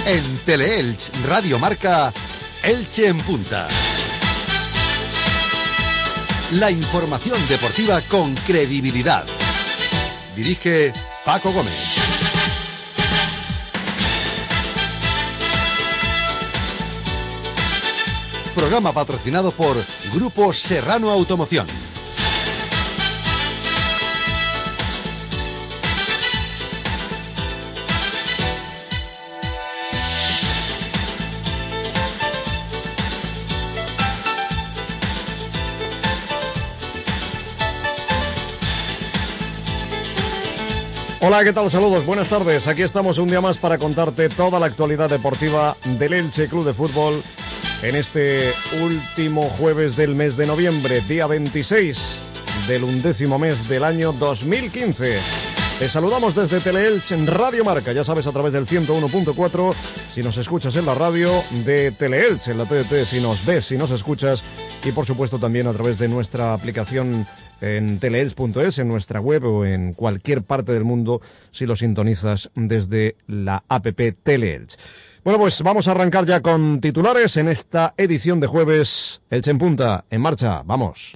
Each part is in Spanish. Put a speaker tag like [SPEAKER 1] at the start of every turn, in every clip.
[SPEAKER 1] En Teleelch Radio Marca, Elche en Punta. La información deportiva con credibilidad. Dirige Paco Gómez. Programa patrocinado por Grupo Serrano Automoción.
[SPEAKER 2] Hola, ¿qué tal? Saludos, buenas tardes. Aquí estamos un día más para contarte toda la actualidad deportiva del Elche Club de Fútbol en este último jueves del mes de noviembre, día 26 del 11º mes del año 2015. Te saludamos desde Teleelch en Radio Marca, ya sabes, a través del 101.4, si nos escuchas en la radio, de Teleelch, en la TDT, si nos ves, si nos escuchas, y por supuesto también a través de nuestra aplicación en teleelch.es, en nuestra web o en cualquier parte del mundo si lo sintonizas desde la app Teleelch. Bueno, pues vamos a arrancar ya con titulares en esta edición de jueves. Elche en Punta, en marcha, vamos.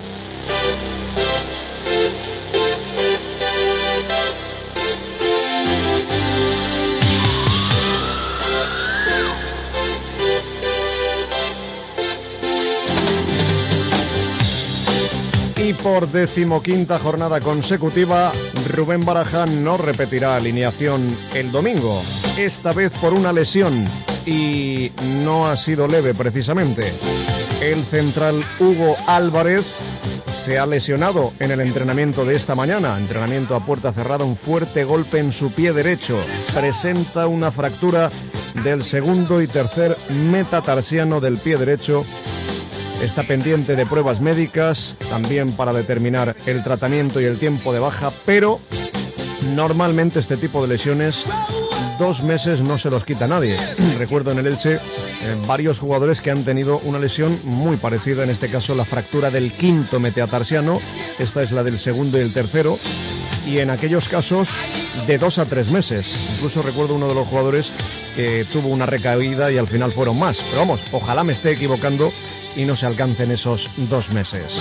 [SPEAKER 2] Y por 15ª jornada consecutiva, Rubén Baraja no repetirá alineación el domingo, esta vez por una lesión, y no ha sido leve precisamente. El central Hugo Álvarez se ha lesionado en el entrenamiento de esta mañana, entrenamiento a puerta cerrada, un fuerte golpe en su pie derecho. Presenta una fractura del segundo y tercer metatarsiano del pie derecho. Está pendiente de pruebas médicas, también para determinar el tratamiento y el tiempo de baja, pero normalmente este tipo de lesiones 2 meses no se los quita nadie. Recuerdo en el Elche varios jugadores que han tenido una lesión muy parecida, en este caso la fractura del quinto metatarsiano, esta es la del segundo y el tercero, y en aquellos casos de 2 a 3 meses. Incluso recuerdo uno de los jugadores que tuvo una recaída y al final fueron más, pero vamos, ojalá me esté equivocando y no se alcancen esos 2 meses.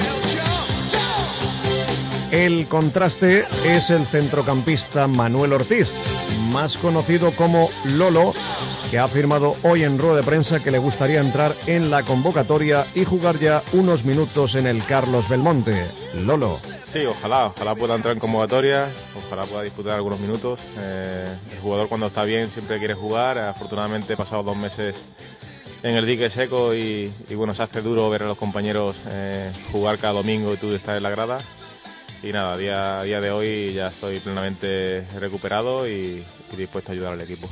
[SPEAKER 2] El contraste es el centrocampista Manuel Ortiz, más conocido como Lolo, que ha afirmado hoy en rueda de prensa que le gustaría entrar en la convocatoria y jugar ya unos minutos en el Carlos Belmonte. Lolo.
[SPEAKER 3] Sí, ojalá pueda entrar en convocatoria, ojalá pueda disputar algunos minutos. El jugador cuando está bien siempre quiere jugar. Afortunadamente he pasado 2 meses en el dique seco y bueno, se hace duro ver a los compañeros jugar cada domingo y tú estar en la grada. Y nada, a día de hoy ya estoy plenamente recuperado y dispuesto a ayudar al equipo.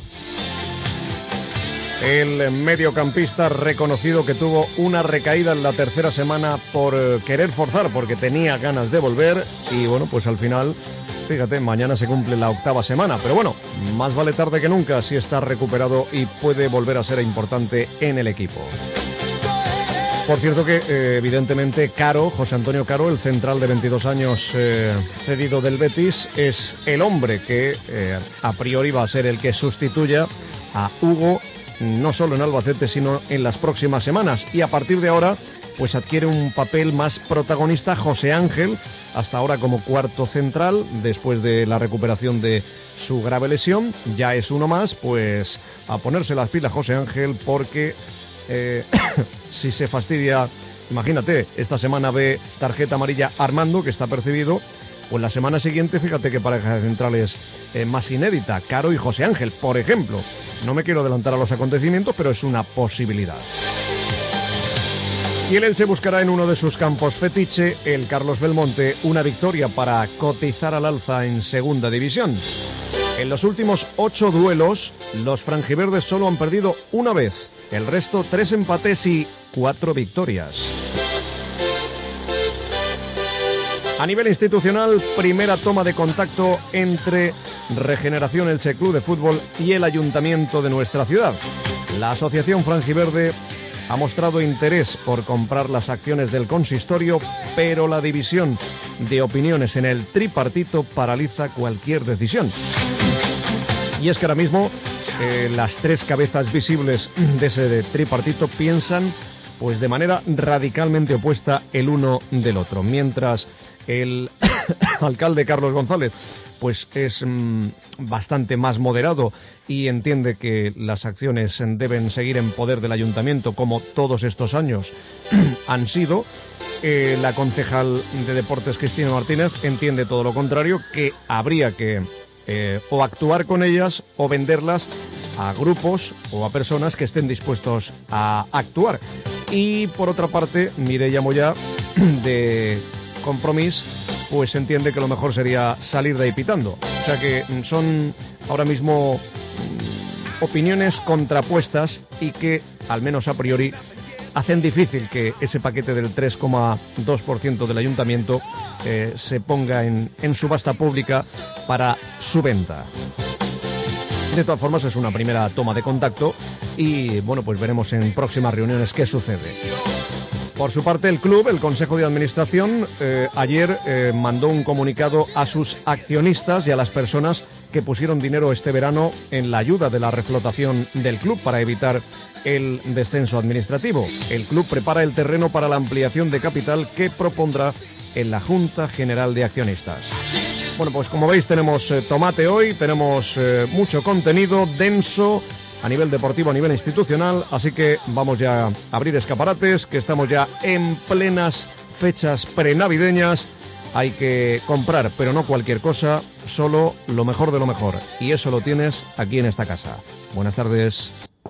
[SPEAKER 2] El mediocampista reconocido que tuvo una recaída en la tercera semana por querer forzar, porque tenía ganas de volver, y bueno, pues al final, fíjate, mañana se cumple la 8ª semana, pero bueno, más vale tarde que nunca si está recuperado y puede volver a ser importante en el equipo. Por cierto que evidentemente Caro, José Antonio Caro, el central de 22 años cedido del Betis, es el hombre que a priori va a ser el que sustituya a Hugo, no solo en Albacete sino en las próximas semanas, y a partir de ahora pues adquiere un papel más protagonista José Ángel, hasta ahora como cuarto central, después de la recuperación de su grave lesión. Ya es uno más, pues a ponerse las pilas José Ángel, porque si se fastidia, imagínate, esta semana ve tarjeta amarilla Armando, que está percibido, pues la semana siguiente, fíjate qué pareja de centrales más inédita, Caro y José Ángel, por ejemplo. No me quiero adelantar a los acontecimientos, pero es una posibilidad. Y el Elche buscará en uno de sus campos fetiche, el Carlos Belmonte, una victoria para cotizar al alza en segunda división. En los últimos 8 duelos, los franjiverdes solo han perdido una vez. El resto 3 empates y 4 victorias. A nivel institucional, primera toma de contacto entre Regeneración Elche Club de Fútbol y el Ayuntamiento de nuestra ciudad. La Asociación Franjiverde ha mostrado interés por comprar las acciones del consistorio, pero la división de opiniones en el tripartito paraliza cualquier decisión. Y es que ahora mismo las tres cabezas visibles de ese tripartito piensan pues de manera radicalmente opuesta el uno del otro. Mientras el alcalde Carlos González pues es bastante más moderado y entiende que las acciones deben seguir en poder del ayuntamiento como todos estos años han sido, la concejal de Deportes Cristina Martínez entiende todo lo contrario, que habría que o actuar con ellas o venderlas a grupos o a personas que estén dispuestos a actuar. Y por otra parte, Mireia Moyá de Compromís pues entiende que lo mejor sería salir de ahí pitando. O sea que son ahora mismo opiniones contrapuestas y que, al menos a priori, hacen difícil que ese paquete del 3,2% del ayuntamiento se ponga en subasta pública para su venta. De todas formas, es una primera toma de contacto y, bueno, pues veremos en próximas reuniones qué sucede. Por su parte, el club, el Consejo de Administración, ayer mandó un comunicado a sus accionistas y a las personas que pusieron dinero este verano en la ayuda de la reflotación del club para evitar el descenso administrativo. El club prepara el terreno para la ampliación de capital que propondrá en la Junta General de Accionistas. Bueno, pues como veis tenemos tomate hoy, tenemos mucho contenido denso a nivel deportivo, a nivel institucional, así que vamos ya a abrir escaparates, que estamos ya en plenas fechas prenavideñas. Hay que comprar, pero no cualquier cosa, solo lo mejor de lo mejor. Y eso lo tienes aquí en esta casa. Buenas tardes.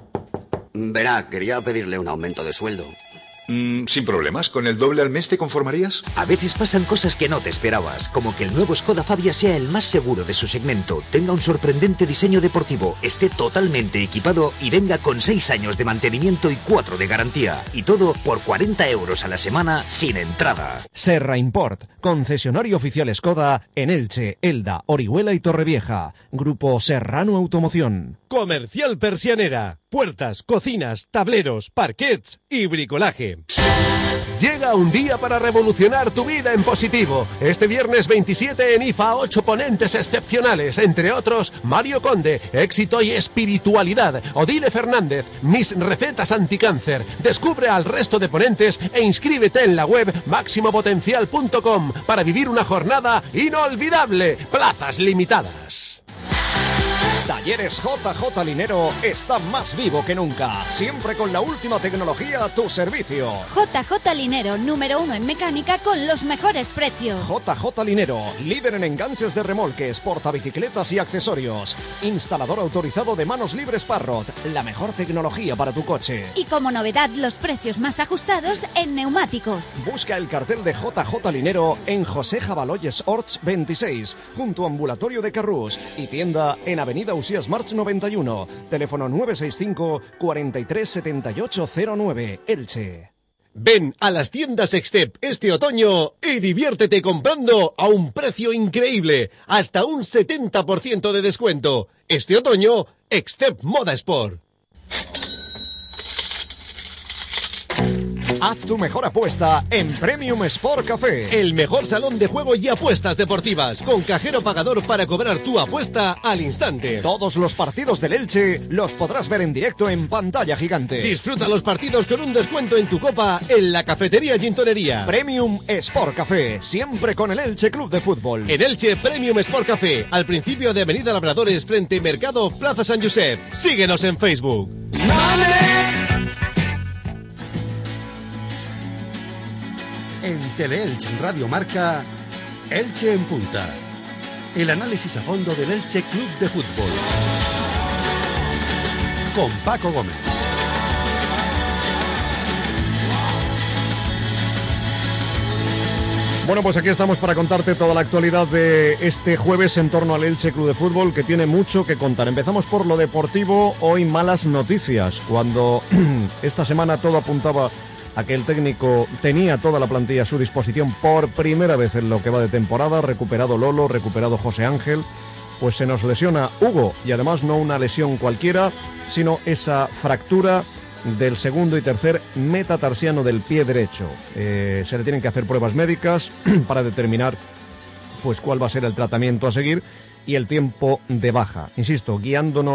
[SPEAKER 4] Verá, quería pedirle un aumento de sueldo.
[SPEAKER 5] Sin problemas, ¿con el doble al mes te conformarías?
[SPEAKER 6] A veces pasan cosas que no te esperabas, como que el nuevo Skoda Fabia sea el más seguro de su segmento, tenga un sorprendente diseño deportivo, esté totalmente equipado y venga con 6 años de mantenimiento y 4 de garantía. Y todo por 40 euros a la semana sin entrada.
[SPEAKER 1] Serra Import, concesionario oficial Skoda en Elche, Elda, Orihuela y Torrevieja. Grupo Serrano Automoción.
[SPEAKER 7] Comercial Persianera. Puertas, cocinas, tableros, parquets y bricolaje. Llega un día para revolucionar tu vida en positivo. Este viernes 27 en IFA 8 ponentes excepcionales, entre otros Mario Conde, Éxito y Espiritualidad, Odile Fernández, Mis Recetas Anticáncer. Descubre al resto de ponentes e inscríbete en la web máximopotencial.com para vivir una jornada inolvidable. Plazas limitadas.
[SPEAKER 2] Talleres JJ Linero está más vivo que nunca. Siempre con la última tecnología a tu servicio.
[SPEAKER 8] JJ Linero, número 1 en mecánica con los mejores precios.
[SPEAKER 2] JJ Linero, líder en enganches de remolques, portabicicletas y accesorios. Instalador autorizado de manos libres Parrot. La mejor tecnología para tu coche.
[SPEAKER 8] Y como novedad, los precios más ajustados en neumáticos.
[SPEAKER 2] Busca el cartel de JJ Linero en José Jabaloyes Orts 26, junto a Ambulatorio de Carrús, y tienda en Avenida Usías March 91, teléfono 965 43 78 09, Elche.
[SPEAKER 7] Ven a las tiendas Extep este otoño y diviértete comprando a un precio increíble, hasta un 70% de descuento. Este otoño, Extep Moda Sport.
[SPEAKER 2] Haz tu mejor apuesta en Premium Sport Café.
[SPEAKER 7] El mejor salón de juego y apuestas deportivas, con cajero pagador para cobrar tu apuesta al instante.
[SPEAKER 2] Todos los partidos del Elche los podrás ver en directo en pantalla gigante.
[SPEAKER 7] Disfruta los partidos con un descuento en tu copa en la cafetería Gintonería.
[SPEAKER 2] Premium Sport Café, siempre con el Elche Club de Fútbol.
[SPEAKER 7] En Elche, Premium Sport Café, al principio de Avenida Labradores, frente Mercado Plaza San Josep. Síguenos en Facebook.
[SPEAKER 1] En Teleelch Radio Marca, Elche en Punta. El análisis a fondo del Elche Club de Fútbol. Con Paco Gómez.
[SPEAKER 2] Bueno, pues aquí estamos para contarte toda la actualidad de este jueves en torno al Elche Club de Fútbol, que tiene mucho que contar. Empezamos por lo deportivo. Hoy malas noticias, cuando esta semana todo apuntaba a que el técnico tenía toda la plantilla a su disposición por primera vez en lo que va de temporada. Recuperado Lolo, recuperado José Ángel, pues se nos lesiona Hugo, y además no una lesión cualquiera, sino esa fractura del segundo y tercer metatarsiano del pie derecho. Se le tienen que hacer pruebas médicas para determinar pues cuál va a ser el tratamiento a seguir y el tiempo de baja. Insisto, guiándonos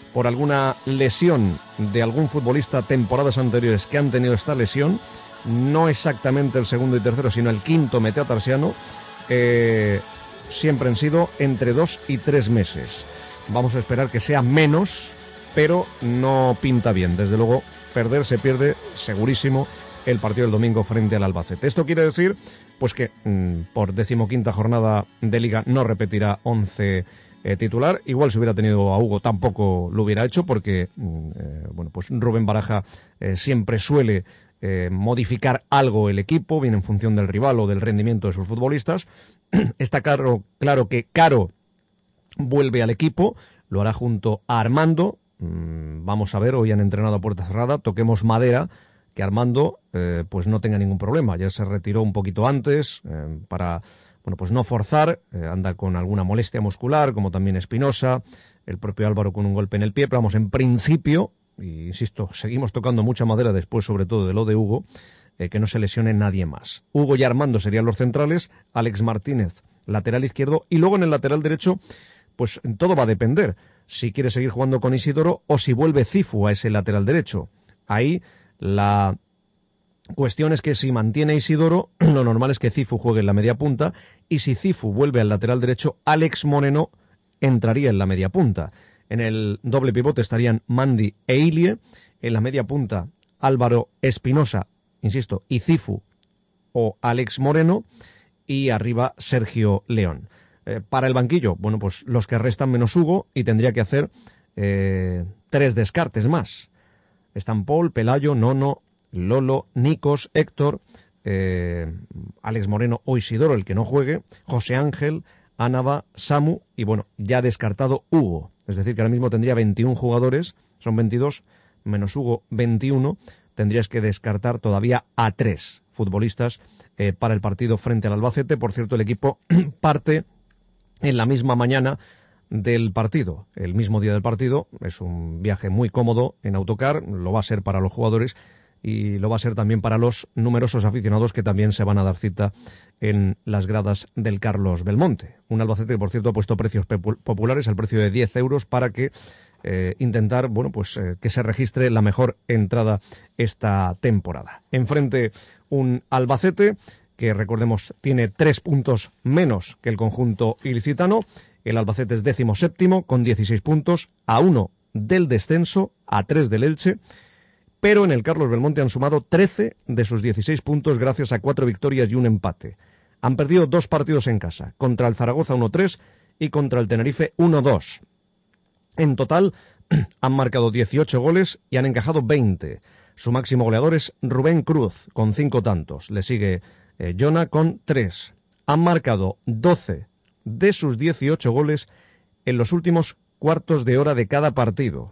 [SPEAKER 2] por alguna lesión de algún futbolista temporadas anteriores que han tenido esta lesión, no exactamente el segundo y tercero, sino el quinto metatarsiano, siempre han sido entre 2 y 3 meses. Vamos a esperar que sea menos, pero no pinta bien. Desde luego, se pierde segurísimo el partido del domingo frente al Albacete. Esto quiere decir pues que por 15ª jornada de Liga no repetirá 11 titular. Igual si hubiera tenido a Hugo tampoco lo hubiera hecho, porque pues Rubén Baraja siempre suele modificar algo el equipo, bien en función del rival o del rendimiento de sus futbolistas. Está claro que Caro vuelve al equipo, lo hará junto a Armando. Vamos a ver, hoy han entrenado a puerta cerrada, toquemos madera, que Armando pues no tenga ningún problema. Ya se retiró un poquito antes para pues no forzar, anda con alguna molestia muscular, como también Espinosa, el propio Álvaro con un golpe en el pie, pero vamos, en principio, y insisto, seguimos tocando mucha madera después, sobre todo de lo de Hugo, que no se lesione nadie más. Hugo y Armando serían los centrales, Alex Martínez, lateral izquierdo, y luego en el lateral derecho, pues todo va a depender, si quiere seguir jugando con Isidoro o si vuelve Cifu a ese lateral derecho. Ahí la cuestión es que si mantiene Isidoro, lo normal es que Cifu juegue en la media punta, y si Cifu vuelve al lateral derecho, Alex Moreno entraría en la media punta. En el doble pivote estarían Mandi e Ilie, en la media punta Álvaro Espinosa, insisto, y Cifu o Alex Moreno, y arriba Sergio León. Para el banquillo, pues los que restan menos Hugo, y tendría que hacer 3 descartes más. Están Paul, Pelayo, Nono, Lolo, Nikos, Héctor, Alex Moreno o Isidoro, el que no juegue, José Ángel, Ánava, Samu y ya descartado Hugo. Es decir, que ahora mismo tendría 21 jugadores, son 22, menos Hugo 21, tendrías que descartar todavía a 3 futbolistas para el partido frente al Albacete. Por cierto, el equipo parte en la misma mañana del partido, el mismo día del partido. Es un viaje muy cómodo en autocar, lo va a ser para los jugadores y lo va a ser también para los numerosos aficionados que también se van a dar cita en las gradas del Carlos Belmonte. Un Albacete que, por cierto, ha puesto precios populares al precio de 10 euros para que intentar que se registre la mejor entrada esta temporada. Enfrente un Albacete que, recordemos, tiene 3 puntos menos que el conjunto ilicitano. El Albacete es 17º con 16 puntos, a 1 del descenso, a 3 del Elche, pero en el Carlos Belmonte han sumado 13 de sus 16 puntos gracias a 4 victorias y un empate. Han perdido 2 partidos en casa, contra el Zaragoza 1-3 y contra el Tenerife 1-2. En total han marcado 18 goles y han encajado 20. Su máximo goleador es Rubén Cruz, con 5 tantos. Le sigue Jona con 3. Han marcado 12 de sus 18 goles en los últimos cuartos de hora de cada partido.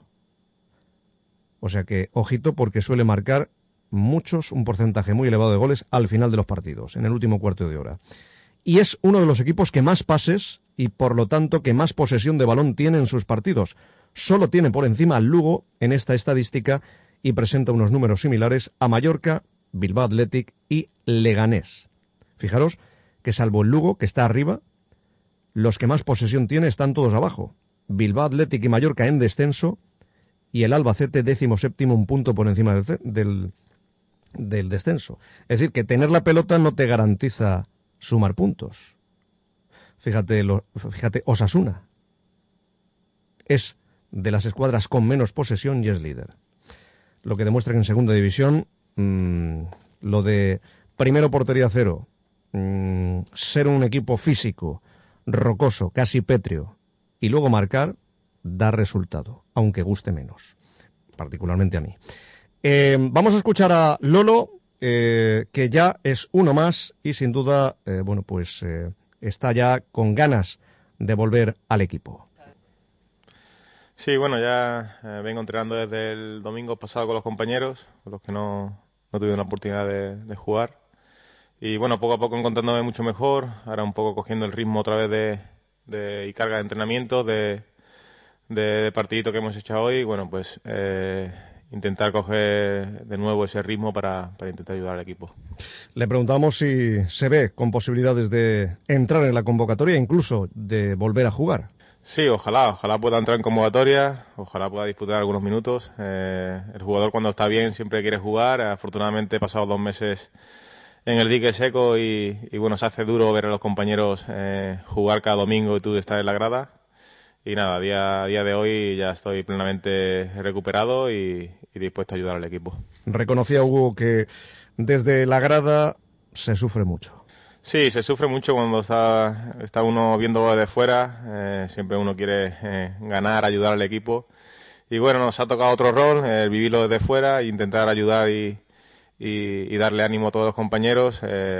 [SPEAKER 2] O sea que, ojito, porque suele marcar un porcentaje muy elevado de goles al final de los partidos, en el último cuarto de hora. Y es uno de los equipos que más pases y, por lo tanto, que más posesión de balón tiene en sus partidos. Solo tiene por encima al Lugo en esta estadística y presenta unos números similares a Mallorca, Bilbao Athletic y Leganés. Fijaros que, salvo el Lugo, que está arriba, los que más posesión tiene están todos abajo. Bilbao Athletic y Mallorca en descenso, y el Albacete 17º, un punto por encima del descenso. Es decir, que tener la pelota no te garantiza sumar puntos. Fíjate Osasuna. Es de las escuadras con menos posesión y es líder. Lo que demuestra que en segunda división, lo de primero portería cero, ser un equipo físico, rocoso, casi pétreo, y luego marcar, da resultado, aunque guste menos, particularmente a mí. Vamos a escuchar a Lolo, que ya es uno más y sin duda, está ya con ganas de volver al equipo.
[SPEAKER 3] Sí, ya vengo entrenando desde el domingo pasado con los compañeros, con los que no tuvieron la oportunidad de jugar. Y poco a poco encontrándome mucho mejor, ahora un poco cogiendo el ritmo otra vez y carga de entrenamiento, de partidito que hemos hecho hoy. Intentar coger de nuevo ese ritmo para intentar ayudar al equipo.
[SPEAKER 2] Le preguntamos si se ve con posibilidades de entrar en la convocatoria e incluso de volver a jugar.
[SPEAKER 3] Sí, ojalá pueda entrar en convocatoria, ojalá pueda disputar algunos minutos. El jugador cuando está bien siempre quiere jugar. Afortunadamente he pasado 2 meses en el dique seco y bueno, se hace duro ver a los compañeros jugar cada domingo y tú estar en la grada. Y nada, a día de hoy ya estoy plenamente recuperado y dispuesto a ayudar al equipo.
[SPEAKER 2] Reconocía Hugo que desde la grada se sufre mucho.
[SPEAKER 3] Sí, se sufre mucho cuando está uno viendo desde fuera. Siempre uno quiere ganar, ayudar al equipo. Y bueno, nos ha tocado otro rol, vivirlo desde fuera, intentar ayudar y darle ánimo a todos los compañeros.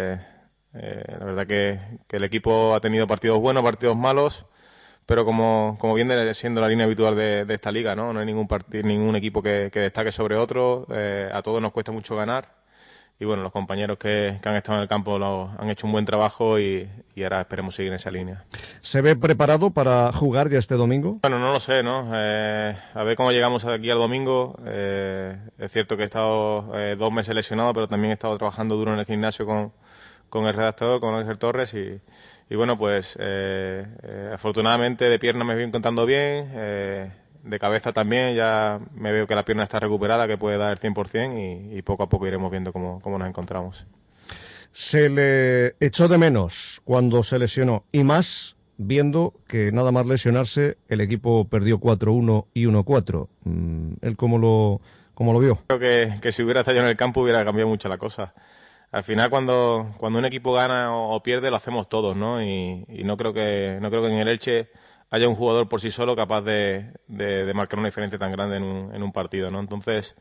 [SPEAKER 3] La verdad que el equipo ha tenido partidos buenos, partidos malos, pero como viene siendo la línea habitual de esta liga, ¿no? No hay ningún equipo que destaque sobre otro. A todos nos cuesta mucho ganar. Y bueno, los compañeros que han estado en el campo han hecho un buen trabajo y ahora esperemos seguir en esa línea.
[SPEAKER 2] ¿Se ve preparado para jugar ya este domingo?
[SPEAKER 3] Bueno, no lo sé, ¿no? A ver cómo llegamos aquí al domingo. Es cierto que he estado 2 meses lesionado, pero también he estado trabajando duro en el gimnasio con el redactor, con Ángel Torres y bueno, pues afortunadamente de pierna me voy encontrando bien. De cabeza también, ya me veo que la pierna está recuperada, que puede dar el 100% y poco a poco iremos viendo cómo nos encontramos.
[SPEAKER 2] Se le echó de menos cuando se lesionó y más viendo que nada más lesionarse el equipo perdió 4-1 y 1-4. ¿Él cómo lo vio?
[SPEAKER 3] Creo que si hubiera estado yo en el campo hubiera cambiado mucho la cosa. Al final cuando un equipo gana o pierde lo hacemos todos, ¿no? Y no creo que en el Elche haya un jugador por sí solo capaz de marcar una diferencia tan grande en un partido, ¿no? Entonces,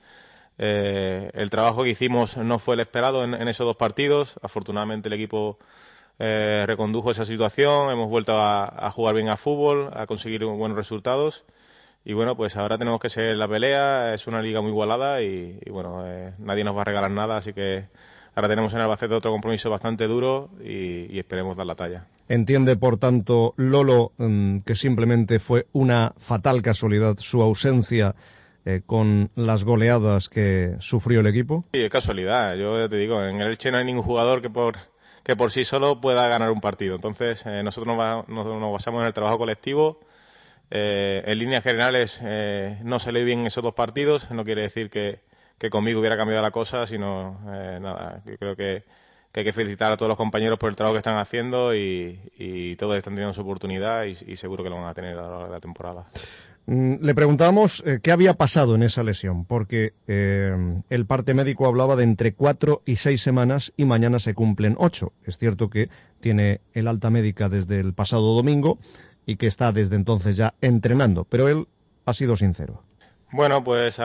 [SPEAKER 3] el trabajo que hicimos no fue el esperado en esos 2 partidos. Afortunadamente el equipo recondujo esa situación, hemos vuelto a jugar bien a fútbol, a conseguir buenos resultados. Y bueno, pues ahora tenemos que seguir la pelea, es una liga muy igualada y bueno, nadie nos va a regalar nada, así que ahora tenemos en Albacete otro compromiso bastante duro y esperemos dar la talla.
[SPEAKER 2] Entiende, por tanto, Lolo, que simplemente fue una fatal casualidad su ausencia con las goleadas que sufrió el equipo.
[SPEAKER 3] Sí, es casualidad. Yo te digo, en el Elche no hay ningún jugador que por sí solo pueda ganar un partido. Entonces, nosotros nos basamos en el trabajo colectivo. En líneas generales, no salió bien esos 2 partidos. No quiere decir que conmigo hubiera cambiado la cosa, sino nada, yo creo que hay que felicitar a todos los compañeros por el trabajo que están haciendo y todos están teniendo su oportunidad y seguro que lo van a tener a lo largo de la temporada.
[SPEAKER 2] Le preguntábamos qué había pasado en esa lesión, porque el parte médico hablaba de entre 4 y 6 semanas y mañana se cumplen 8. Es cierto que tiene el alta médica desde el pasado domingo y que está desde entonces ya entrenando, pero él ha sido sincero.
[SPEAKER 3] Bueno, pues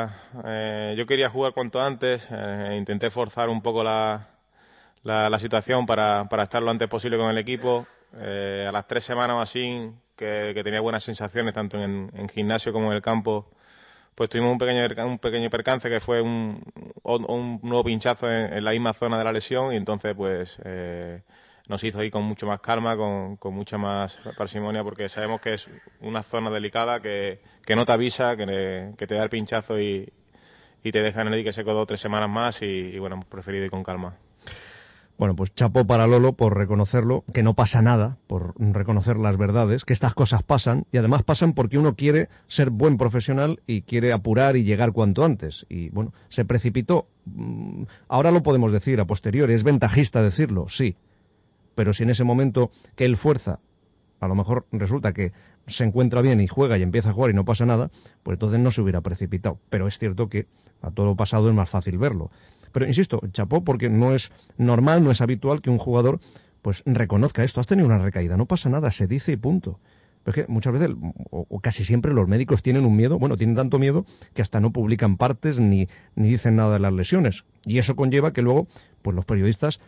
[SPEAKER 3] yo quería jugar cuanto antes, intenté forzar un poco la situación para estar lo antes posible con el equipo. A las 3 semanas o así, que tenía buenas sensaciones tanto en gimnasio como en el campo, pues tuvimos un pequeño percance que fue un nuevo pinchazo en la misma zona de la lesión y entonces pues nos hizo ir con mucho más calma, con mucha más parsimonia, porque sabemos que es una zona delicada que no te avisa, que te da el pinchazo y te deja en el dique seco 2 o 3 semanas más y bueno, hemos preferido ir con calma.
[SPEAKER 2] Bueno, pues chapó para Lolo por reconocerlo, que no pasa nada, por reconocer las verdades, que estas cosas pasan, y además pasan porque uno quiere ser buen profesional y quiere apurar y llegar cuanto antes. Y bueno, se precipitó. Ahora lo podemos decir a posteriori, es ventajista decirlo, sí. Pero si en ese momento que él fuerza, a lo mejor resulta que se encuentra bien y juega y empieza a jugar y no pasa nada, pues entonces no se hubiera precipitado. Pero es cierto que a todo lo pasado es más fácil verlo. Pero insisto, chapó, porque no es normal, no es habitual que un jugador pues reconozca esto. Has tenido una recaída, no pasa nada, se dice y punto. Pero es que muchas veces, o casi siempre, los médicos tienen un miedo, bueno, tienen tanto miedo que hasta no publican partes ni dicen nada de las lesiones. Y eso conlleva que luego, pues los periodistas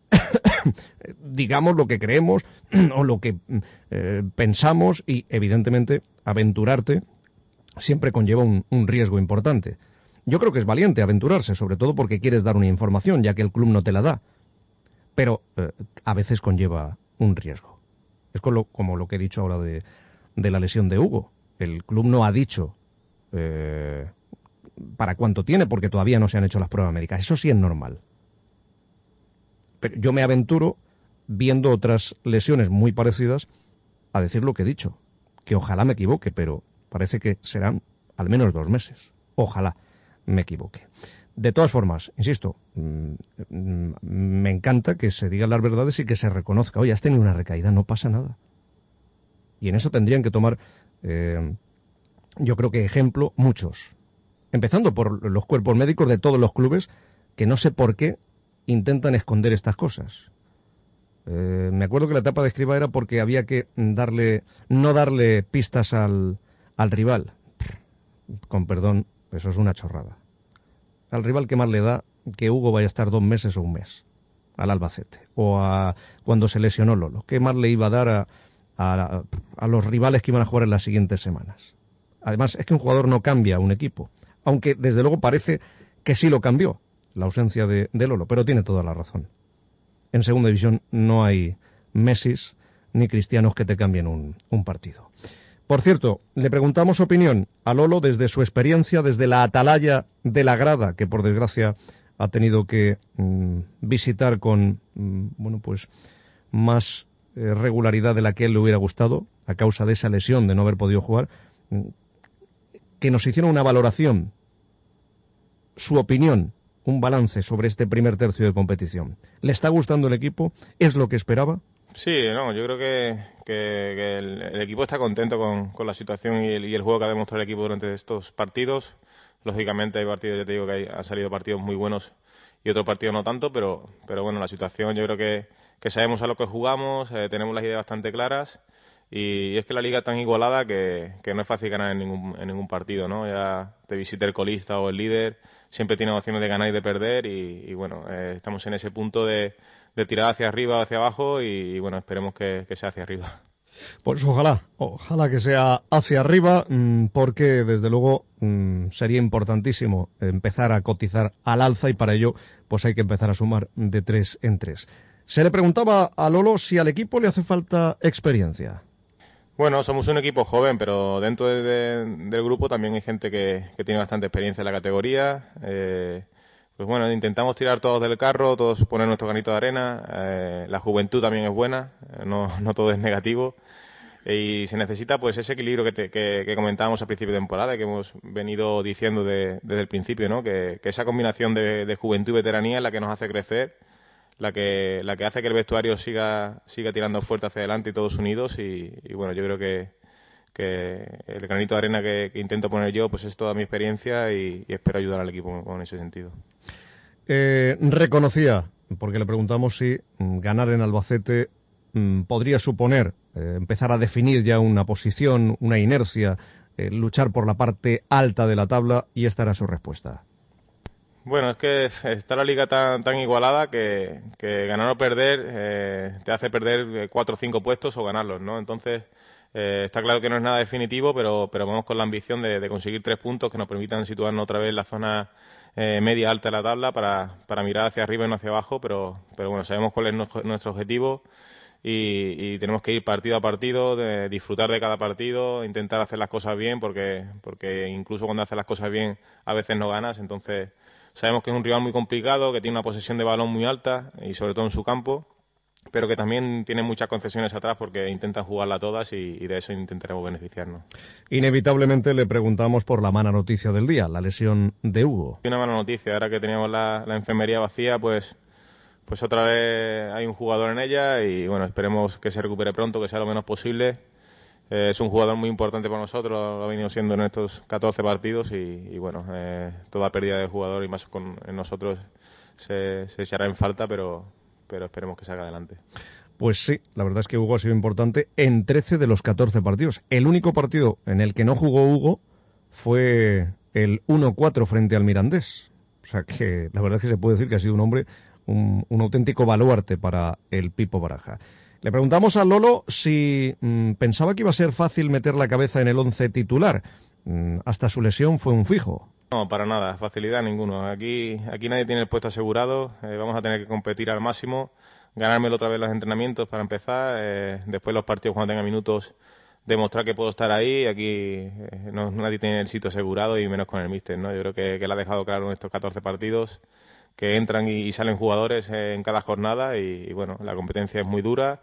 [SPEAKER 2] digamos lo que creemos o lo que pensamos y, evidentemente, aventurarte siempre conlleva un riesgo importante. Yo creo que es valiente aventurarse, sobre todo porque quieres dar una información, ya que el club no te la da. Pero a veces conlleva un riesgo. Es como lo que he dicho ahora de la lesión de Hugo. El club no ha dicho para cuánto tiene, porque todavía no se han hecho las pruebas médicas. Eso sí es normal. Pero yo me aventuro, viendo otras lesiones muy parecidas, a decir lo que he dicho. que ojalá me equivoque, pero parece que serán al menos 2 meses. Ojalá me equivoque. De todas formas, insisto, me encanta que se digan las verdades y que se reconozca. Oye, has tenido una recaída, no pasa nada. Y en eso tendrían que tomar, yo creo que ejemplo, muchos. Empezando por los cuerpos médicos de todos los clubes, que no sé por qué intentan esconder estas cosas. Me acuerdo que la etapa de Escribá era porque había que no darle pistas al rival. Con perdón, eso es una chorrada. Al rival que más le da que Hugo vaya a estar 2 meses o 1 mes, al Albacete, o cuando se lesionó Lolo. ¿Qué más le iba a dar a los rivales que iban a jugar en las siguientes semanas? Además, es que un jugador no cambia un equipo, aunque desde luego parece que sí lo cambió, la ausencia de Lolo, pero tiene toda la razón. En segunda división no hay Messis ni Cristianos que te cambien un partido. Por cierto, le preguntamos opinión a Lolo desde su experiencia, desde la atalaya de la grada, que por desgracia ha tenido que visitar con más regularidad de la que él le hubiera gustado, a causa de esa lesión de no haber podido jugar, que nos hicieron una valoración, su opinión, un balance sobre este primer tercio de competición. ¿Le está gustando el equipo? ¿Es lo que esperaba?
[SPEAKER 3] Sí, no, yo creo que el equipo está contento con la situación y el juego que ha demostrado el equipo durante estos partidos. Lógicamente hay partidos, ya te digo que han salido partidos muy buenos y otros partidos no tanto, pero bueno, la situación yo creo que sabemos a lo que jugamos, tenemos las ideas bastante claras y es que la liga es tan igualada que no es fácil ganar en ningún partido, ¿no? Ya te visite el colista o el líder, siempre tiene opciones de ganar y de perder y bueno, estamos en ese punto de tirar hacia arriba o hacia abajo y bueno, esperemos que sea hacia arriba.
[SPEAKER 2] Pues ojalá que sea hacia arriba, porque desde luego sería importantísimo empezar a cotizar al alza y para ello pues hay que empezar a sumar de 3 en 3. Se le preguntaba a Lolo si al equipo le hace falta experiencia.
[SPEAKER 3] Bueno, somos un equipo joven, pero dentro del grupo también hay gente que tiene bastante experiencia en la categoría. Pues bueno, intentamos tirar todos del carro, todos poner nuestro granito de arena. La juventud también es buena, no todo es negativo. Y se necesita pues ese equilibrio que comentábamos al principio de temporada, que hemos venido diciendo desde el principio, ¿no? Que esa combinación de juventud y veteranía es la que nos hace crecer, la que hace que el vestuario siga tirando fuerte hacia adelante y todos unidos. Y bueno, yo creo que el granito de arena que intento poner yo pues es toda mi experiencia y espero ayudar al equipo con ese sentido.
[SPEAKER 2] Reconocía, porque le preguntamos si ganar en Albacete podría suponer empezar a definir ya una posición, una inercia, luchar por la parte alta de la tabla, y esta era su respuesta.
[SPEAKER 3] Bueno, es que está la liga tan igualada que ganar o perder te hace perder 4 o 5 puestos o ganarlos, ¿no? Entonces está claro que no es nada definitivo, pero vamos con la ambición de conseguir 3 puntos que nos permitan situarnos otra vez en la zona media alta de la tabla para mirar hacia arriba y no hacia abajo, pero bueno, sabemos cuál es nuestro objetivo y tenemos que ir partido a partido, disfrutar de cada partido, intentar hacer las cosas bien, porque incluso cuando haces las cosas bien a veces no ganas. Entonces sabemos que es un rival muy complicado, que tiene una posesión de balón muy alta y sobre todo en su campo, pero que también tiene muchas concesiones atrás porque intentan jugarla todas y de eso intentaremos beneficiarnos.
[SPEAKER 2] Inevitablemente le preguntamos por la mala noticia del día, la lesión de Hugo.
[SPEAKER 3] Una mala noticia, ahora que teníamos la enfermería vacía, pues otra vez hay un jugador en ella y bueno, esperemos que se recupere pronto, que sea lo menos posible. Es un jugador muy importante para nosotros, lo ha venido siendo en estos 14 partidos y bueno, toda pérdida de jugador y más en nosotros se echará en falta, pero esperemos que salga adelante.
[SPEAKER 2] Pues sí, la verdad es que Hugo ha sido importante en 13 de los 14 partidos. El único partido en el que no jugó Hugo fue el 1-4 frente al Mirandés. O sea que la verdad es que se puede decir que ha sido un hombre, un auténtico baluarte para el Pipo Baraja. Le preguntamos a Lolo si pensaba que iba a ser fácil meter la cabeza en el 11 titular. Hasta su lesión fue un fijo.
[SPEAKER 3] No, para nada, facilidad ninguno. Aquí nadie tiene el puesto asegurado, vamos a tener que competir al máximo, ganármelo otra vez los entrenamientos para empezar, después los partidos cuando tenga minutos, demostrar que puedo estar ahí. Aquí nadie tiene el sitio asegurado y menos con el míster, ¿no? Yo creo que él ha dejado claro en estos 14 partidos que entran y salen jugadores en cada jornada y bueno, la competencia es muy dura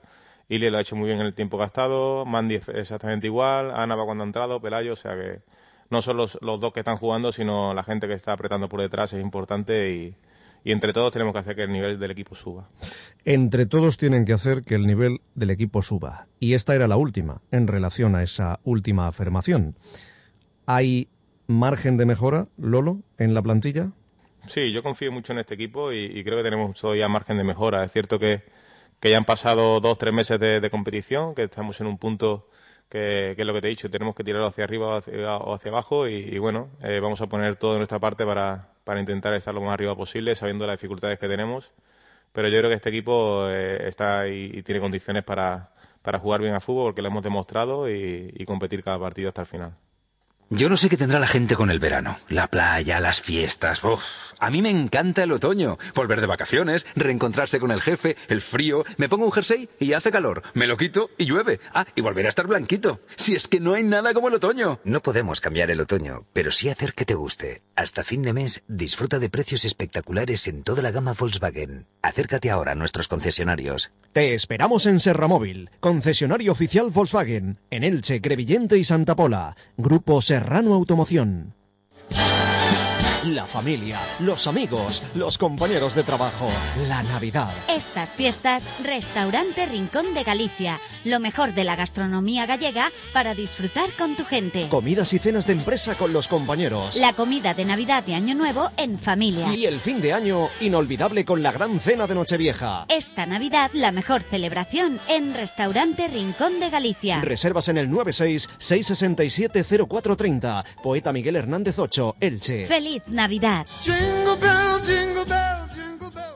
[SPEAKER 3] Ile lo ha hecho muy bien en el tiempo gastado, Mandy exactamente igual, Ana va cuando ha entrado, Pelayo, o sea que no son los dos que están jugando, sino la gente que está apretando por detrás es importante y entre todos tenemos que hacer que el nivel del equipo suba.
[SPEAKER 2] Entre todos tienen que hacer que el nivel del equipo suba. Y esta era la última, en relación a esa última afirmación. ¿Hay margen de mejora, Lolo, en la plantilla?
[SPEAKER 3] Sí, yo confío mucho en este equipo y creo que tenemos todavía margen de mejora. Es cierto que ya han pasado 2-3 meses de competición, que estamos en un punto que es lo que te he dicho, tenemos que tirarlo hacia arriba o hacia abajo y bueno, vamos a poner todo de nuestra parte para intentar estar lo más arriba posible, sabiendo las dificultades que tenemos. Pero yo creo que este equipo está y tiene condiciones para jugar bien a fútbol, porque lo hemos demostrado y competir cada partido hasta el final.
[SPEAKER 6] Yo no sé qué tendrá la gente con el verano. La playa, las fiestas. Uf, a mí me encanta el otoño. Volver de vacaciones, reencontrarse con el jefe, el frío. Me pongo un jersey y hace calor. Me lo quito y llueve. Ah, y volver a estar blanquito. Si es que no hay nada como el otoño.
[SPEAKER 9] No podemos cambiar el otoño, pero sí hacer que te guste. Hasta fin de mes, disfruta de precios espectaculares en toda la gama Volkswagen. Acércate ahora a nuestros concesionarios.
[SPEAKER 2] Te esperamos en Serramóvil, concesionario oficial Volkswagen, en Elche, Crevillente y Santa Pola. Grupo Serrano Automoción. La familia, los amigos, los compañeros de trabajo, la Navidad.
[SPEAKER 8] Estas fiestas, Restaurante Rincón de Galicia. Lo mejor de la gastronomía gallega para disfrutar con tu gente.
[SPEAKER 2] Comidas y cenas de empresa con los compañeros.
[SPEAKER 8] La comida de Navidad y Año Nuevo en familia.
[SPEAKER 2] Y el fin de año inolvidable con la gran cena de Nochevieja.
[SPEAKER 8] Esta Navidad, la mejor celebración en Restaurante Rincón de Galicia.
[SPEAKER 2] Reservas en el 96-667-0430. Poeta Miguel Hernández 8, Elche.
[SPEAKER 8] ¡Feliz Navidad!
[SPEAKER 10] Jingle bell, jingle bell, jingle bell.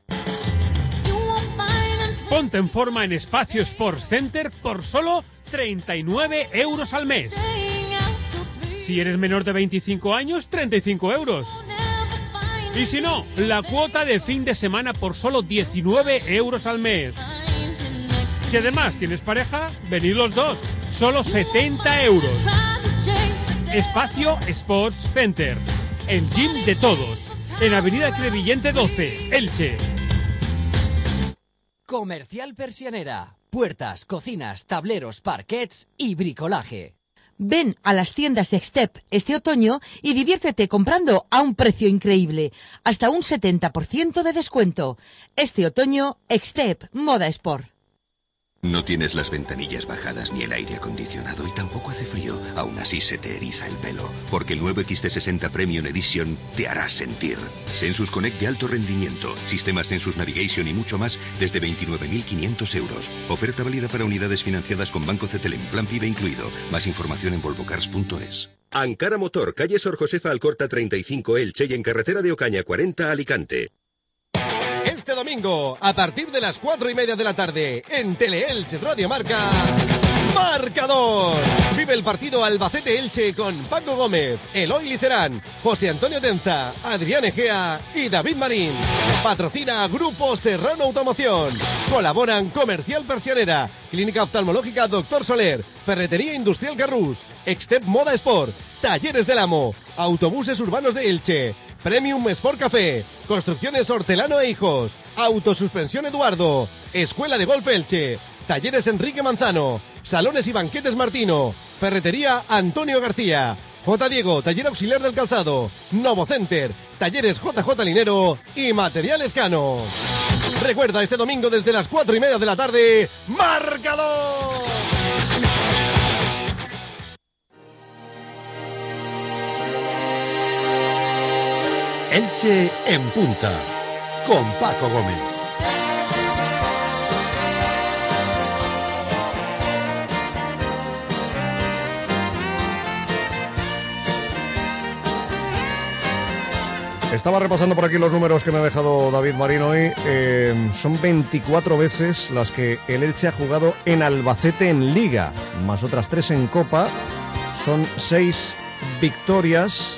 [SPEAKER 11] Ponte en forma en Espacio Sports Center por solo 39 euros al mes. Si eres menor de 25 años, 35 euros. Y si no, la cuota de fin de semana por solo 19 euros al mes. Si además tienes pareja, venid los dos, solo 70 euros. Espacio Sports Center, el gym de todos, en Avenida Crevillente 12, Elche.
[SPEAKER 12] Comercial Persianera. Puertas, cocinas, tableros, parquets y bricolaje. Ven a las tiendas Extep este otoño y diviértete comprando a un precio increíble. Hasta un 70% de descuento. Este otoño, Extep Moda Sport.
[SPEAKER 13] No tienes las ventanillas bajadas ni el aire acondicionado y tampoco hace frío. Aún así se te eriza el pelo, porque el nuevo XT60 Premium Edition te hará sentir. Sensus Connect de alto rendimiento, sistema Sensus Navigation y mucho más desde 29.500 euros. Oferta válida para unidades financiadas con Banco Cetelem, plan PIB incluido. Más información en volvocars.es.
[SPEAKER 14] Ankara Motor, calle Sor Josefa Alcorta 35 Elche y en carretera de Ocaña 40 Alicante.
[SPEAKER 7] Este domingo, a partir de las 4:30 de la tarde, en Teleelche Radio Marca, Marcador. Vive el partido Albacete-Elche con Paco Gómez, Eloy Licerán, José Antonio Tenza, Adrián Egea y David Marín. Patrocina Grupo Serrano Automoción. Colaboran Comercial Persianera, Clínica Oftalmológica Dr. Soler, Ferretería Industrial Carrús, Extep Moda Sport, Talleres del Amo, Autobuses Urbanos de Elche, Premium Sport Café, Construcciones Hortelano e Hijos, Autosuspensión Eduardo, Escuela de Golf Elche, Talleres Enrique Manzano, Salones y Banquetes Martino, Ferretería Antonio García, J. Diego, Taller Auxiliar del Calzado, Novo Center, Talleres JJ Linero y Materiales Cano. Recuerda, este domingo desde las 4:30 de la tarde, ¡Marcador!
[SPEAKER 1] Elche en punta, con Paco Gómez.
[SPEAKER 2] Estaba repasando por aquí los números que me ha dejado David Marín hoy. Son 24 veces las que el Elche ha jugado en Albacete en Liga, más otras 3 en Copa. Son 6 victorias,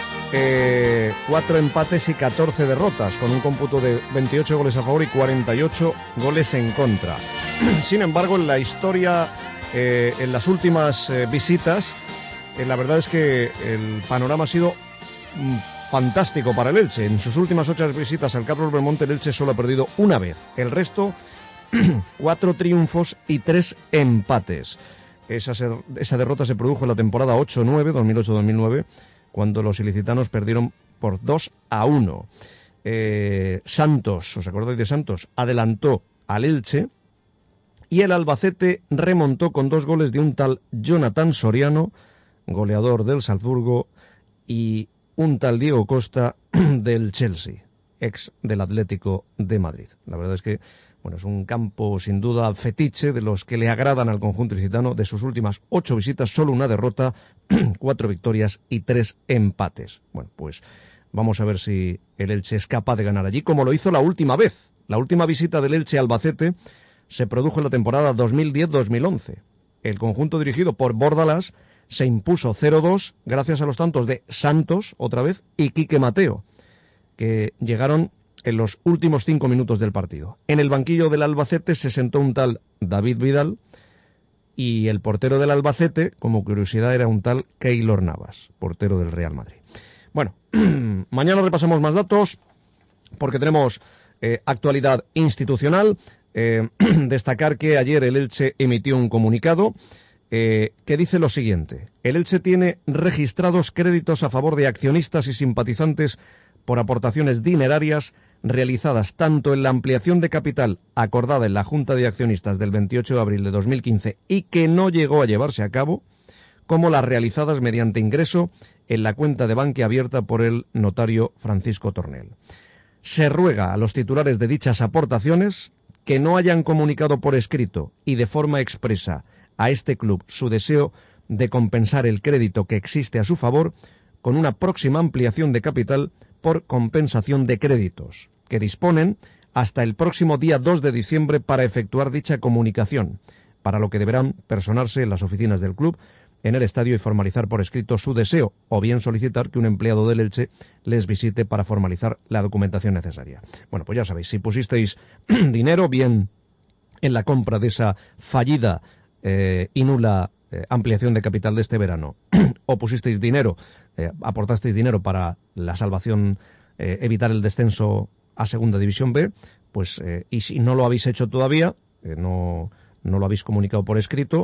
[SPEAKER 2] 4 empates y 14 derrotas, con un cómputo de 28 goles a favor y 48 goles en contra. Sin embargo, en la historia, en las últimas visitas, la verdad es que el panorama ha sido fantástico para el Elche. En sus últimas 8 visitas al Carlos Belmonte, el Elche solo ha perdido una vez. El resto 4 triunfos y 3 empates. Esa derrota se produjo en la temporada 8-9, 2008-2009, cuando los ilicitanos perdieron por 2-1. Santos, ¿os acordáis de Santos? Adelantó al Elche y el Albacete remontó con 2 goles de un tal Jonathan Soriano, goleador del Salzburgo, y un tal Diego Costa del Chelsea, ex del Atlético de Madrid. La verdad es que es un campo sin duda fetiche de los que le agradan al conjunto ilicitano. De sus últimas 8 visitas, solo una derrota, 4 victorias y 3 empates. Bueno, pues vamos a ver si el Elche es capaz de ganar allí, como lo hizo la última vez. La última visita del Elche a Albacete se produjo en la temporada 2010-2011. El conjunto dirigido por Bordalás se impuso 0-2 gracias a los tantos de Santos, otra vez, y Quique Mateo, que llegaron en los últimos 5 minutos del partido. En el banquillo del Albacete se sentó un tal David Vidal y el portero del Albacete, como curiosidad, era un tal Keylor Navas, portero del Real Madrid. Bueno, mañana repasamos más datos porque tenemos actualidad institucional. Destacar que ayer el Elche emitió un comunicado que dice lo siguiente: el Elche tiene registrados créditos a favor de accionistas y simpatizantes por aportaciones dinerarias realizadas tanto en la ampliación de capital acordada en la Junta de Accionistas del 28 de abril de 2015 y que no llegó a llevarse a cabo, como las realizadas mediante ingreso en la cuenta de Bankia abierta por el notario Francisco Tornel. Se ruega a los titulares de dichas aportaciones que no hayan comunicado por escrito y de forma expresa a este club su deseo de compensar el crédito que existe a su favor con una próxima ampliación de capital por compensación de créditos, que disponen hasta el próximo día 2 de diciembre para efectuar dicha comunicación, para lo que deberán personarse en las oficinas del club en el estadio y formalizar por escrito su deseo, o bien solicitar que un empleado del Elche les visite para formalizar la documentación necesaria. Bueno, pues ya sabéis, si pusisteis dinero, bien en la compra de esa fallida y nula ampliación de capital de este verano, o pusisteis dinero, aportasteis dinero para la salvación, evitar el descenso a Segunda División B, pues y si no lo habéis hecho todavía, no lo habéis comunicado por escrito,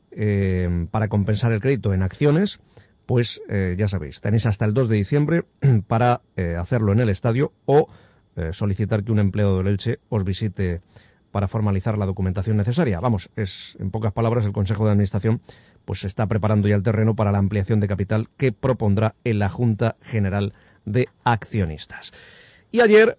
[SPEAKER 2] para compensar el crédito en acciones, pues ya sabéis, tenéis hasta el 2 de diciembre para hacerlo en el estadio o solicitar que un empleado del Elche os visite para formalizar la documentación necesaria. Vamos, es en pocas palabras, el Consejo de Administración pues se está preparando ya el terreno para la ampliación de capital que propondrá en la Junta General de Accionistas. Y ayer,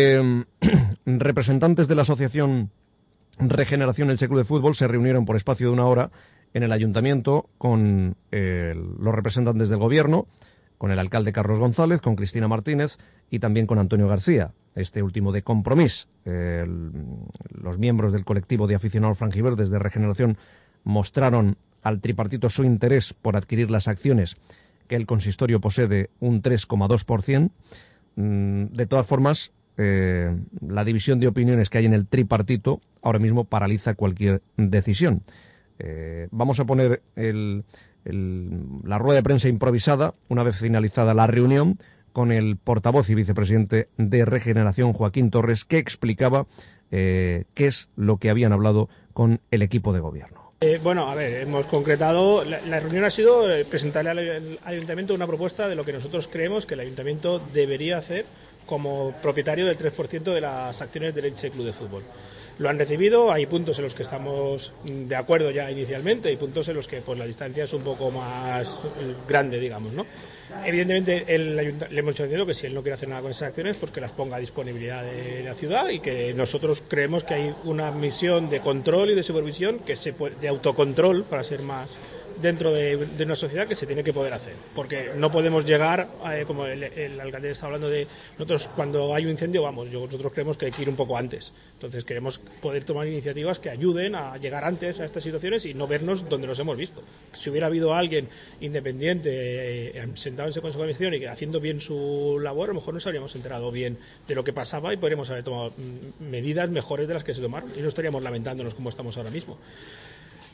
[SPEAKER 2] representantes de la Asociación Regeneración Elche Club de Fútbol se reunieron por espacio de 1 hora en el Ayuntamiento con los representantes del Gobierno, con el alcalde Carlos González, con Cristina Martínez y también con Antonio García, este último de Compromís. Los miembros del colectivo de aficionados franjiverdes de Regeneración mostraron al tripartito su interés por adquirir las acciones que el consistorio posee de un 3,2%. De todas formas, la división de opiniones que hay en el tripartito ahora mismo paraliza cualquier decisión. Vamos a poner la rueda de prensa improvisada una vez finalizada la reunión con el portavoz y vicepresidente de Regeneración, Joaquín Torres, que explicaba qué es lo que habían hablado con el equipo de gobierno.
[SPEAKER 15] Bueno, a ver, hemos concretado, la reunión ha sido presentarle al Ayuntamiento una propuesta de lo que nosotros creemos que el Ayuntamiento debería hacer como propietario del 3% de las acciones del Elche Club de Fútbol. Lo han recibido, hay puntos en los que estamos de acuerdo ya inicialmente y puntos en los que pues la distancia es un poco más grande, digamos, ¿no? Evidentemente le hemos dicho que si él no quiere hacer nada con esas acciones, pues que las ponga a disponibilidad de la ciudad y que nosotros creemos que hay una misión de control y de supervisión, de autocontrol, para ser más, dentro de una sociedad que se tiene que poder hacer, porque no podemos llegar, como el alcalde está hablando de nosotros cuando hay un incendio, nosotros creemos que hay que ir un poco antes, entonces queremos poder tomar iniciativas que ayuden a llegar antes a estas situaciones y no vernos donde nos hemos visto. Si hubiera habido alguien independiente sentado en ese Consejo de Administración y que haciendo bien su labor, a lo mejor nos habríamos enterado bien de lo que pasaba y podríamos haber tomado medidas mejores de las que se tomaron y no estaríamos lamentándonos como estamos ahora mismo.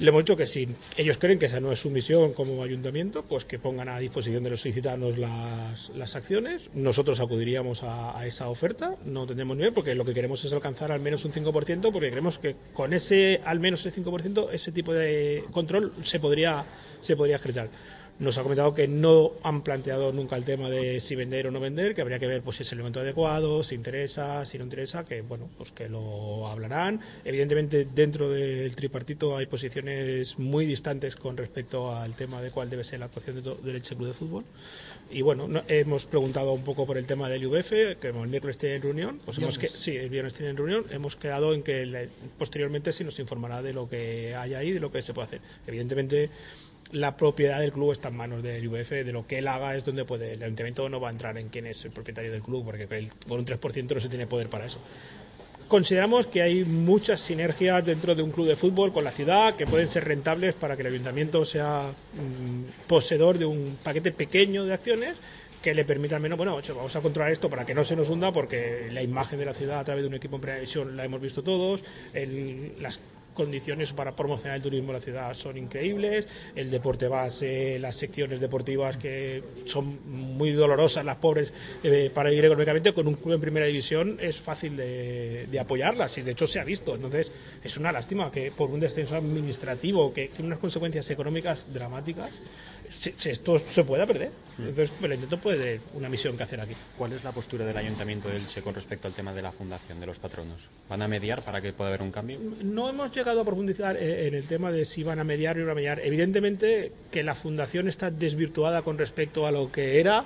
[SPEAKER 15] Le hemos dicho que si ellos creen que esa no es su misión como ayuntamiento, pues que pongan a disposición de los ilicitanos las acciones. Nosotros acudiríamos a esa oferta, no tendremos nivel, porque lo que queremos es alcanzar al menos un 5%, porque creemos que con al menos ese 5%, ese tipo de control se podría ejercer. Nos ha comentado que no han planteado nunca el tema de si vender o no vender, que habría que ver pues si es el momento adecuado, si interesa, si no interesa, que bueno, pues que lo hablarán. Evidentemente dentro del tripartito hay posiciones muy distantes con respecto al tema de cuál debe ser la actuación del Elche Club de Fútbol. Y bueno, hemos preguntado un poco por el tema del IVF, que el miércoles tiene en reunión, pues sí, el viernes tiene en reunión, hemos quedado en que posteriormente se nos informará de lo que hay ahí, de lo que se puede hacer. Evidentemente la propiedad del club está en manos del IVF, de lo que él haga es donde puede. El ayuntamiento no va a entrar en quién es el propietario del club, porque por un 3% no se tiene poder para eso. Consideramos que hay muchas sinergias dentro de un club de fútbol con la ciudad que pueden ser rentables para que el ayuntamiento sea poseedor de un paquete pequeño de acciones que le permita al menos, bueno, vamos a controlar esto para que no se nos hunda, porque la imagen de la ciudad a través de un equipo en primera división la hemos visto todos, las condiciones para promocionar el turismo en la ciudad son increíbles, el deporte base, las secciones deportivas que son muy dolorosas, las pobres, para vivir económicamente, con un club en primera división es fácil de apoyarlas, y de hecho se ha visto. Entonces es una lástima que por un descenso administrativo que tiene unas consecuencias económicas dramáticas, esto se pueda perder. Entonces el ayuntamiento puede tener una misión que hacer aquí.
[SPEAKER 16] ¿Cuál es la postura del Ayuntamiento de Elche con respecto al tema de la fundación de los patronos? ¿Van a mediar para que pueda haber un cambio?
[SPEAKER 15] No hemos llegado a profundizar en el tema de si van a mediar o no van a mediar. Evidentemente que la fundación está desvirtuada con respecto a lo que era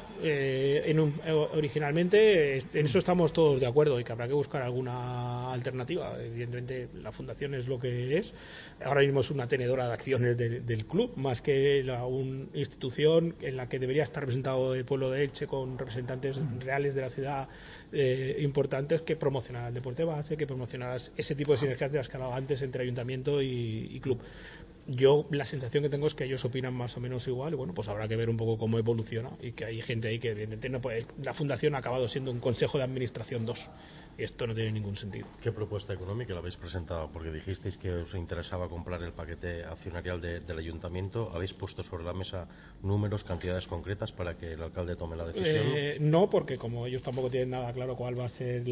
[SPEAKER 15] originalmente. En eso estamos todos de acuerdo, y que habrá que buscar alguna alternativa. Evidentemente la fundación es lo que es. Ahora mismo es una tenedora de acciones del club, más que una institución en la que debería estar representado el pueblo de Elche, con representantes reales de la ciudad importantes, que promocionaran el deporte base, que promocionaran ese tipo de sinergias de las que hablaba antes entre ayuntamiento y club. Yo la sensación que tengo es que ellos opinan más o menos igual, y bueno, pues habrá que ver un poco cómo evoluciona, y que hay gente ahí que evidentemente no puede. La fundación ha acabado siendo un consejo de administración 2, y esto no tiene ningún sentido.
[SPEAKER 17] ¿Qué propuesta económica la habéis presentado? Porque dijisteis que os interesaba comprar el paquete accionarial del ayuntamiento. ¿Habéis puesto sobre la mesa números, cantidades concretas para que el alcalde tome la decisión?
[SPEAKER 15] No, porque como ellos tampoco tienen nada claro cuál va a ser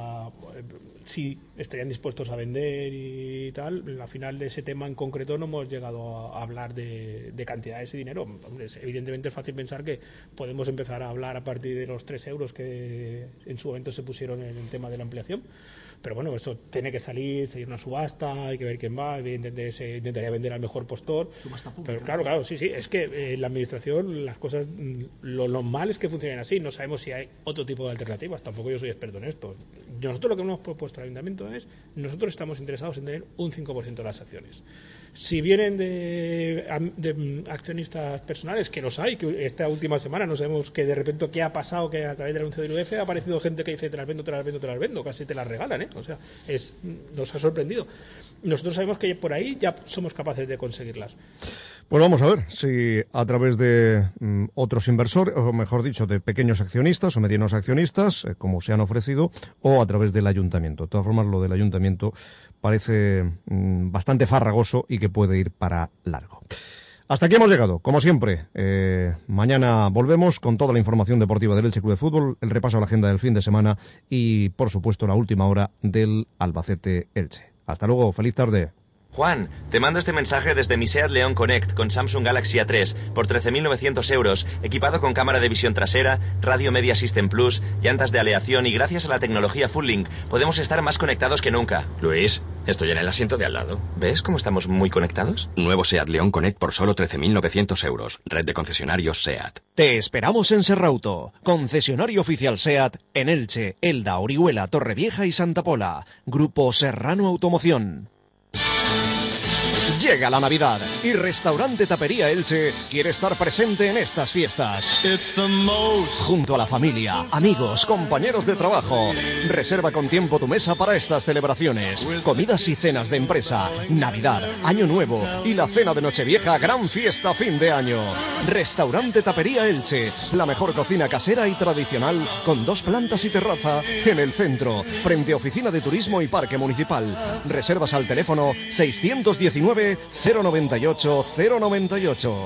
[SPEAKER 15] si estarían dispuestos a vender y tal, al final de ese tema en concreto no hemos llegado a hablar de cantidades y dinero. Evidentemente es fácil pensar que podemos empezar a hablar a partir de los 3 euros que en su momento se pusieron en el tema de la ampliación, pero bueno, eso tiene que seguir una subasta, hay que ver quién va. Evidentemente se intentaría vender al mejor postor, subasta pública. Pero claro, sí, es que la administración, las cosas, lo normal es que funcionen así. No sabemos si hay otro tipo de alternativas, tampoco yo soy experto en esto. Nosotros lo que hemos propuesto al ayuntamiento es, nosotros estamos interesados en tener un 5% de las acciones. Si vienen de accionistas personales, que los hay, que esta última semana no sabemos que de repente qué ha pasado, que a través del anuncio del UEF ha aparecido gente que dice te las vendo, casi te las regalan, o sea, nos ha sorprendido. Nosotros sabemos que por ahí ya somos capaces de conseguirlas.
[SPEAKER 2] Pues vamos a ver si a través de otros inversores, o mejor dicho, de pequeños accionistas o medianos accionistas, como se han ofrecido, o a través del ayuntamiento. De todas formas, lo del ayuntamiento parece bastante farragoso y que puede ir para largo. Hasta aquí hemos llegado, como siempre. Mañana volvemos con toda la información deportiva del Elche Club de Fútbol, el repaso a la agenda del fin de semana y, por supuesto, la última hora del Albacete Elche. Hasta luego, feliz tarde.
[SPEAKER 18] Juan, te mando este mensaje desde mi Seat León Connect con Samsung Galaxy A3 por 13.900 euros, equipado con cámara de visión trasera, radio Media System Plus, llantas de aleación, y gracias a la tecnología Full-Link podemos estar más conectados que nunca.
[SPEAKER 19] Luis, estoy en el asiento de al lado.
[SPEAKER 18] ¿Ves cómo estamos muy conectados?
[SPEAKER 19] Nuevo Seat León Connect por solo 13.900 euros. Red de concesionarios SEAT.
[SPEAKER 6] Te esperamos en Serrauto, concesionario oficial SEAT en Elche, Elda, Orihuela, Torrevieja y Santa Pola. Grupo Serrano Automoción. Llega la Navidad y Restaurante Tapería Elche quiere estar presente en estas fiestas. Junto a la familia, amigos, compañeros de trabajo. Reserva con tiempo tu mesa para estas celebraciones. Comidas y cenas de empresa, Navidad, Año Nuevo y la cena de Nochevieja, gran fiesta fin de año. Restaurante Tapería Elche, la mejor cocina casera y tradicional con 2 plantas y terraza en el centro, frente a Oficina de Turismo y Parque Municipal. Reservas al teléfono 619
[SPEAKER 2] 9 098 098.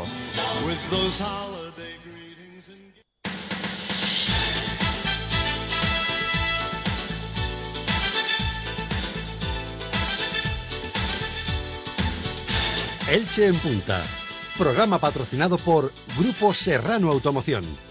[SPEAKER 1] Elche en Punta. Programa patrocinado por Grupo Serrano Automoción.